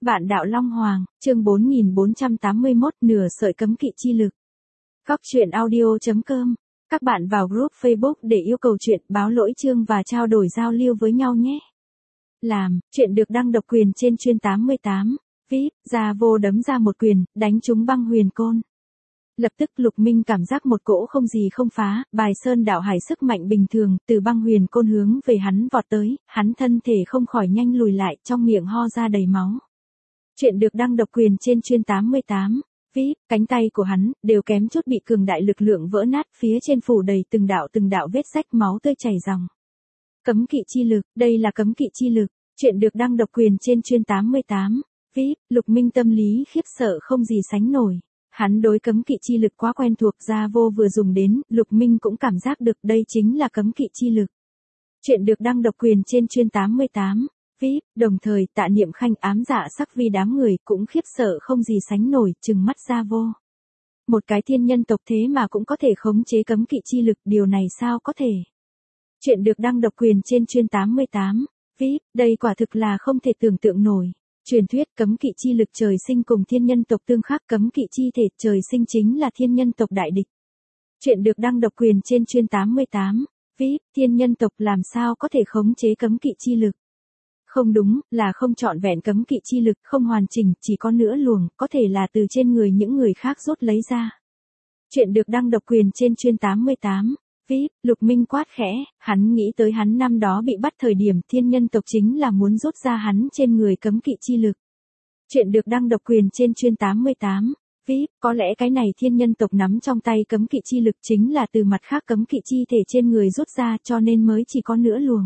Vạn đạo Long Hoàng, chương 4481, nửa sợi cấm kỵ chi lực. Góc truyện audio.com. Các bạn vào group Facebook để yêu cầu chuyện, báo lỗi chương và trao đổi giao lưu với nhau nhé. Làm, chuyện được đăng độc quyền trên chuyên 88. VIP, Gia Vô đấm ra một quyền, đánh trúng Băng Huyền Côn. Lập tức Lục Minh cảm giác một cỗ không gì không phá, bài sơn đảo hải sức mạnh bình thường, từ Băng Huyền Côn hướng về hắn vọt tới, hắn thân thể không khỏi nhanh lùi lại, trong miệng ho ra đầy máu. Chuyện được đăng độc quyền trên chuyên 88. VIP, cánh tay của hắn, đều kém chút bị cường đại lực lượng vỡ nát, phía trên phủ đầy từng đạo vết rách, máu tươi chảy ròng. Cấm kỵ chi lực, đây là cấm kỵ chi lực. Chuyện được đăng độc quyền trên chuyên 88. VIP, Lục Minh tâm lý khiếp sợ không gì sánh nổi. Hắn đối cấm kỵ chi lực quá quen thuộc, Gia Vô vừa dùng đến, Lục Minh cũng cảm giác được đây chính là cấm kỵ chi lực. Chuyện được đăng độc quyền trên chuyên 88. VIP, đồng thời Tạ Niệm Khanh ám dạ sắc vi đám người cũng khiếp sợ không gì sánh nổi, trừng mắt Gia Vô. Một cái thiên nhân tộc thế mà cũng có thể khống chế cấm kỵ chi lực, điều này sao có thể? Chuyện được đăng độc quyền trên chuyên 88. VIP, đây quả thực là không thể tưởng tượng nổi. Truyền thuyết cấm kỵ chi lực trời sinh cùng thiên nhân tộc tương khắc, cấm kỵ chi thể trời sinh chính là thiên nhân tộc đại địch. Chuyện được đăng độc quyền trên chuyên 88. VIP, thiên nhân tộc làm sao có thể khống chế cấm kỵ chi lực? Không đúng, là không trọn vẹn cấm kỵ chi lực, không hoàn chỉnh, chỉ có nửa luồng, có thể là từ trên người những người khác rút lấy ra. Chuyện được đăng độc quyền trên chuyên 88. VIP, Lục Minh quát khẽ, hắn nghĩ tới hắn năm đó bị bắt thời điểm thiên nhân tộc chính là muốn rút ra hắn trên người cấm kỵ chi lực. Chuyện được đăng độc quyền trên chuyên 88. VIP, có lẽ cái này thiên nhân tộc nắm trong tay cấm kỵ chi lực chính là từ mặt khác cấm kỵ chi thể trên người rút ra, cho nên mới chỉ có nửa luồng.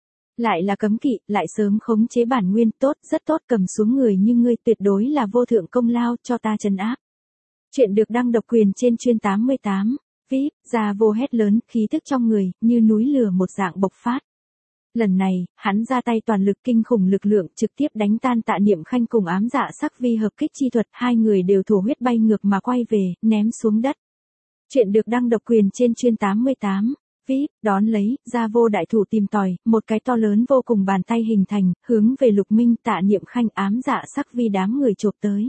Lại là cấm kỵ, lại sớm khống chế bản nguyên, tốt, rất tốt, cầm xuống người như ngươi tuyệt đối là vô thượng công lao, cho ta trấn áp. Chuyện được đăng độc quyền trên chuyên 88. VIP, Gia Vô hét lớn, khí tức trong người, như núi lửa một dạng bộc phát. Lần này, hắn ra tay toàn lực, kinh khủng lực lượng, trực tiếp đánh tan Tạ Niệm Khanh cùng ám dạ sắc vi hợp kích chi thuật, hai người đều thổ huyết bay ngược mà quay về, ném xuống đất. Chuyện được đăng độc quyền trên chuyên 88. VIP, đón lấy, Gia Vô đại thủ tìm tòi, một cái to lớn vô cùng bàn tay hình thành, hướng về Lục Minh, Tạ Niệm Khanh, ám dạ sắc vi đám người chộp tới.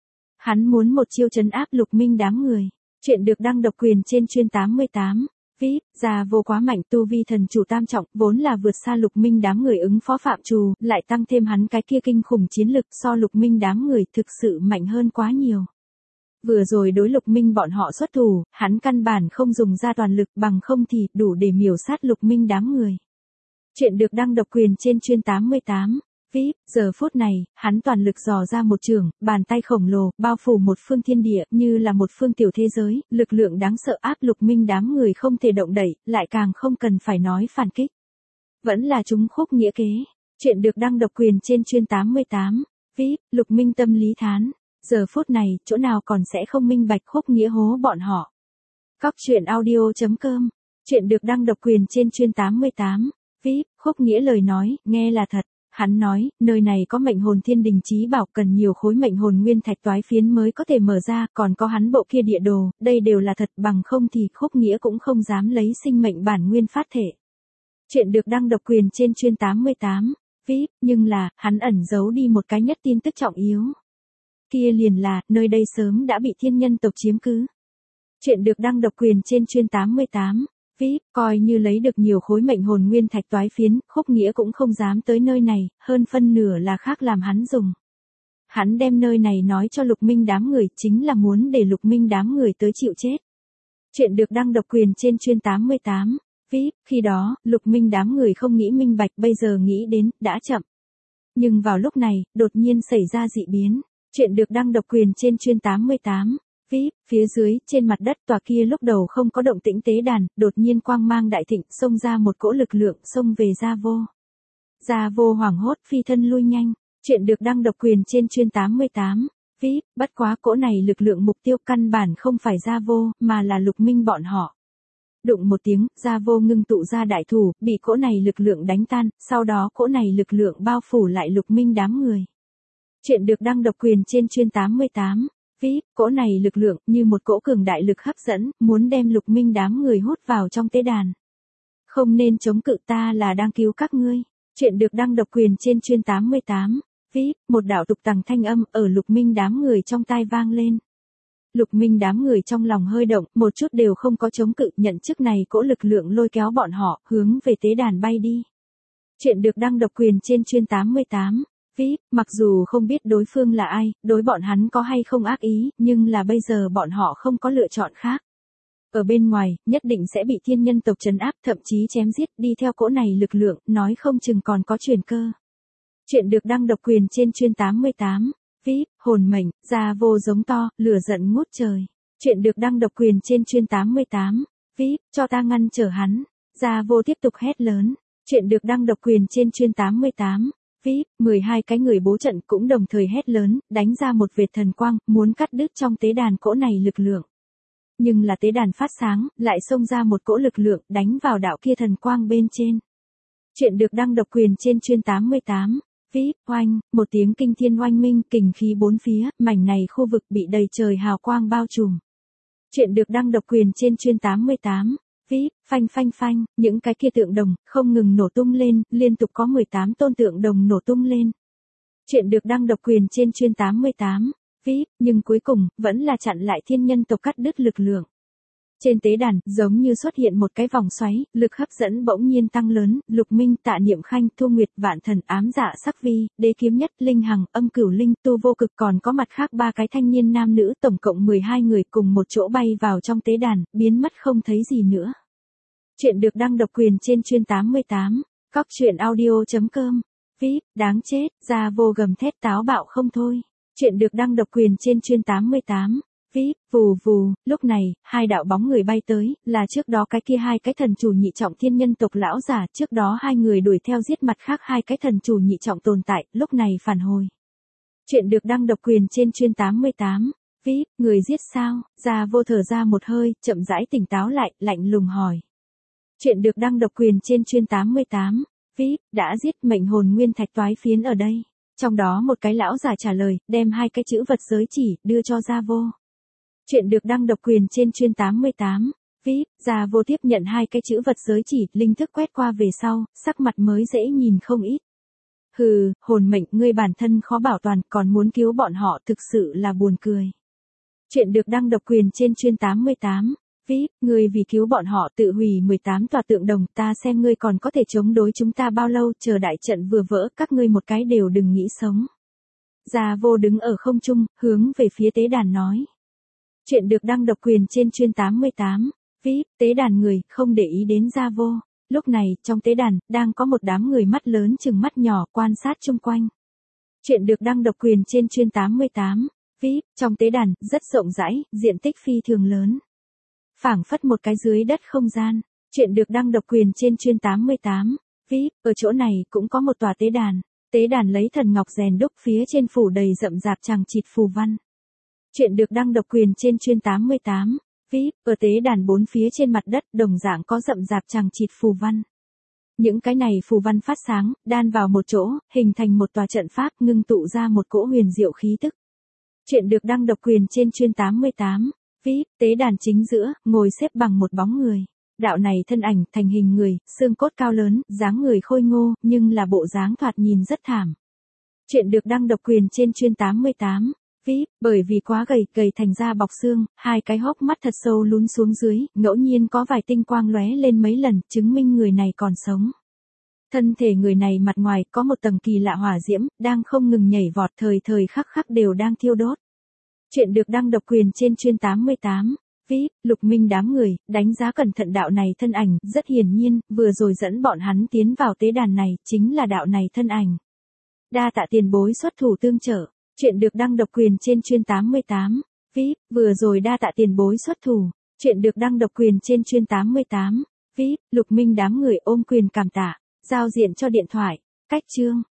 Hắn muốn một chiêu trấn áp Lục Minh đám người. Chuyện được đăng độc quyền trên chuyên 88. VIP, Gia Vô quá mạnh, tu vi thần chủ tam trọng, vốn là vượt xa Lục Minh đám người ứng phó phạm trù, lại tăng thêm hắn cái kia kinh khủng chiến lực, so Lục Minh đám người thực sự mạnh hơn quá nhiều. Vừa rồi đối Lục Minh bọn họ xuất thủ, hắn căn bản không dùng ra toàn lực, bằng không thì đủ để miểu sát Lục Minh đám người. Chuyện được đăng độc quyền trên chuyên 88. VIP, giờ phút này, hắn toàn lực dò ra một trường, bàn tay khổng lồ, bao phủ một phương thiên địa, như là một phương tiểu thế giới, lực lượng đáng sợ áp Lục Minh đám người không thể động đậy, lại càng không cần phải nói phản kích. Vẫn là chúng khúc nghĩa kế. Chuyện được đăng độc quyền trên chuyên 88. VIP, Lục Minh tâm lý thán. Giờ phút này, chỗ nào còn sẽ không minh bạch khúc nghĩa hố bọn họ. Góc truyện audio.com. Chuyện được đăng độc quyền trên chuyên 88. VIP, khúc nghĩa lời nói, nghe là thật. Hắn nói, nơi này có mệnh hồn thiên đình chí bảo, cần nhiều khối mệnh hồn nguyên thạch toái phiến mới có thể mở ra, còn có hắn bộ kia địa đồ, đây đều là thật, bằng không thì khúc nghĩa cũng không dám lấy sinh mệnh bản nguyên phát thể. Chuyện được đăng độc quyền trên chuyên 88. VIP, nhưng là, hắn ẩn giấu đi một cái nhất tin tức trọng yếu. Kia liền là, nơi đây sớm đã bị thiên nhân tộc chiếm cứ. Chuyện được đăng độc quyền trên chuyên 88. VIP, coi như lấy được nhiều khối mệnh hồn nguyên thạch toái phiến, khúc nghĩa cũng không dám tới nơi này, hơn phân nửa là khác làm hắn dùng. Hắn đem nơi này nói cho Lục Minh đám người, chính là muốn để Lục Minh đám người tới chịu chết. Chuyện được đăng độc quyền trên chuyên 88. VIP, khi đó, Lục Minh đám người không nghĩ minh bạch, bây giờ nghĩ đến, đã chậm. Nhưng vào lúc này, đột nhiên xảy ra dị biến. Chuyện được đăng độc quyền trên chuyên 88. VIP, phía dưới, trên mặt đất tòa kia lúc đầu không có động tĩnh tế đàn, đột nhiên quang mang đại thịnh, xông ra một cỗ lực lượng, xông về Gia Vô. Gia Vô hoảng hốt, phi thân lui nhanh. Chuyện được đăng độc quyền trên chuyên 88. VIP, bất quá cỗ này lực lượng mục tiêu căn bản không phải Gia Vô, mà là Lục Minh bọn họ. Đụng một tiếng, Gia Vô ngưng tụ ra đại thủ, bị cỗ này lực lượng đánh tan, sau đó cỗ này lực lượng bao phủ lại Lục Minh đám người. Chuyện được đăng độc quyền trên chuyên 88. VIP, cỗ này lực lượng, như một cỗ cường đại lực hấp dẫn, muốn đem Lục Minh đám người hút vào trong tế đàn. Không nên chống cự, ta là đang cứu các ngươi. Chuyện được đăng độc quyền trên chuyên 88. VIP, một đạo tục tằng thanh âm ở Lục Minh đám người trong tai vang lên. Lục Minh đám người trong lòng hơi động, một chút đều không có chống cự, nhận chức này cỗ lực lượng lôi kéo bọn họ, hướng về tế đàn bay đi. Chuyện được đăng độc quyền trên chuyên 88. VIP, mặc dù không biết đối phương là ai, đối bọn hắn có hay không ác ý, nhưng là bây giờ bọn họ không có lựa chọn khác. Ở bên ngoài, nhất định sẽ bị thiên nhân tộc trấn áp, thậm chí chém giết, đi theo cỗ này lực lượng, nói không chừng còn có truyền cơ. Chuyện được đăng độc quyền trên chuyên 88. VIP, hồn mệnh, ra vô giống to, lửa giận ngút trời. Chuyện được đăng độc quyền trên chuyên 88. VIP, cho ta ngăn trở hắn. Ra vô tiếp tục hét lớn. Chuyện được đăng độc quyền trên chuyên 88. VIP, 12 cái người bố trận cũng đồng thời hét lớn, đánh ra một vệt thần quang, muốn cắt đứt trong tế đàn cỗ này lực lượng. Nhưng là tế đàn phát sáng, lại xông ra một cỗ lực lượng, đánh vào đạo kia thần quang bên trên. Chuyện được đăng độc quyền trên chuyên 88. VIP, oanh, một tiếng kinh thiên oanh minh, kình khí bốn phía, mảnh này khu vực bị đầy trời hào quang bao trùm. Chuyện được đăng độc quyền trên chuyên 88. VIP, phanh phanh phanh, những cái kia tượng đồng, không ngừng nổ tung lên, liên tục có 18 tôn tượng đồng nổ tung lên. Chuyện được đăng độc quyền trên chuyên 88. VIP, nhưng cuối cùng, vẫn là chặn lại thiên nhân tộc cắt đứt lực lượng. Trên tế đàn, giống như xuất hiện một cái vòng xoáy, lực hấp dẫn bỗng nhiên tăng lớn, Lục Minh, Tạ Niệm Khanh, Thu Nguyệt, Vạn Thần, Ám Dạ Sắc Vi, Đế Kiếm Nhất, Linh Hằng, Âm Cửu Linh, Tu Vô Cực, còn có mặt khác 3 cái thanh niên nam nữ, tổng cộng 12 người cùng một chỗ bay vào trong tế đàn, biến mất không thấy gì nữa. Chuyện được đăng độc quyền trên chuyên 88. Cóc truyện audio.com. VIP, đáng chết, ra vô gầm thét táo bạo không thôi. Chuyện được đăng độc quyền trên chuyên 88. VIP, vù vù, lúc này, hai đạo bóng người bay tới, là trước đó cái kia hai cái thần chủ nhị trọng thiên nhân tộc lão giả, trước đó hai người đuổi theo giết mặt khác hai cái thần chủ nhị trọng tồn tại, lúc này phản hồi. Chuyện được đăng độc quyền trên chuyên 88. VIP, người giết sao? Ra vô thở ra một hơi, chậm rãi tỉnh táo lại, lạnh lùng hỏi. Chuyện được đăng độc quyền trên chuyên 88. VIP, đã giết, mệnh hồn nguyên thạch toái phiến ở đây. Trong đó một cái lão giả trả lời, đem hai cái chữ vật giới chỉ, đưa cho Gia Vô. Chuyện được đăng độc quyền trên chuyên 88. VIP, Gia Vô tiếp nhận hai cái chữ vật giới chỉ, linh thức quét qua về sau, sắc mặt mới dễ nhìn không ít. Hừ, hồn mệnh, ngươi bản thân khó bảo toàn, còn muốn cứu bọn họ, thực sự là buồn cười. Chuyện được đăng độc quyền trên chuyên 88. VIP, ngươi vì cứu bọn họ tự hủy 18 tòa tượng đồng, ta xem ngươi còn có thể chống đối chúng ta bao lâu, chờ đại trận vừa vỡ, các ngươi một cái đều đừng nghĩ sống. Gia Vô đứng ở không trung, hướng về phía tế đàn nói. Chuyện được đăng độc quyền trên chuyên 88. VIP, tế đàn người, không để ý đến Gia Vô. Lúc này, trong tế đàn, đang có một đám người mắt lớn chừng mắt nhỏ, quan sát chung quanh. Chuyện được đăng độc quyền trên chuyên 88. VIP, trong tế đàn, rất rộng rãi, diện tích phi thường lớn. Phảng phất một cái dưới đất không gian. Chuyện được đăng độc quyền trên chuyên 88. VIP, ở chỗ này cũng có một tòa tế đàn. Tế đàn lấy thần ngọc rèn đúc, phía trên phủ đầy rậm rạp chằng chịt phù văn. Chuyện được đăng độc quyền trên chuyên 88. VIP, ở tế đàn bốn phía trên mặt đất, đồng dạng có rậm rạp chằng chịt phù văn. Những cái này phù văn phát sáng, đan vào một chỗ, hình thành một tòa trận pháp, ngưng tụ ra một cỗ huyền diệu khí tức. Chuyện được đăng độc quyền trên chuyên 88. VIP, tế đàn chính giữa, ngồi xếp bằng một bóng người. Đạo này thân ảnh, thành hình người, xương cốt cao lớn, dáng người khôi ngô, nhưng là bộ dáng thoạt nhìn rất thảm. Chuyện được đăng độc quyền trên chuyên 88. VIP, bởi vì quá gầy thành ra bọc xương, hai cái hốc mắt thật sâu lún xuống dưới, ngẫu nhiên có vài tinh quang lóe lên mấy lần, chứng minh người này còn sống. Thân thể người này mặt ngoài có một tầng kỳ lạ hỏa diễm, đang không ngừng nhảy vọt, thời thời khắc khắc đều đang thiêu đốt. Chuyện được đăng độc quyền trên chuyên 88. VIP, Lục Minh đám người, đánh giá cẩn thận đạo này thân ảnh, rất hiển nhiên, vừa rồi dẫn bọn hắn tiến vào tế đàn này, chính là đạo này thân ảnh. Đa tạ tiền bối xuất thủ tương trợ. Chuyện được đăng độc quyền trên chuyên 88. VIP, vừa rồi đa tạ tiền bối xuất thủ. Chuyện được đăng độc quyền trên chuyên 88. VIP, Lục Minh đám người ôm quyền cảm tạ. Giao diện cho điện thoại. Cách chương.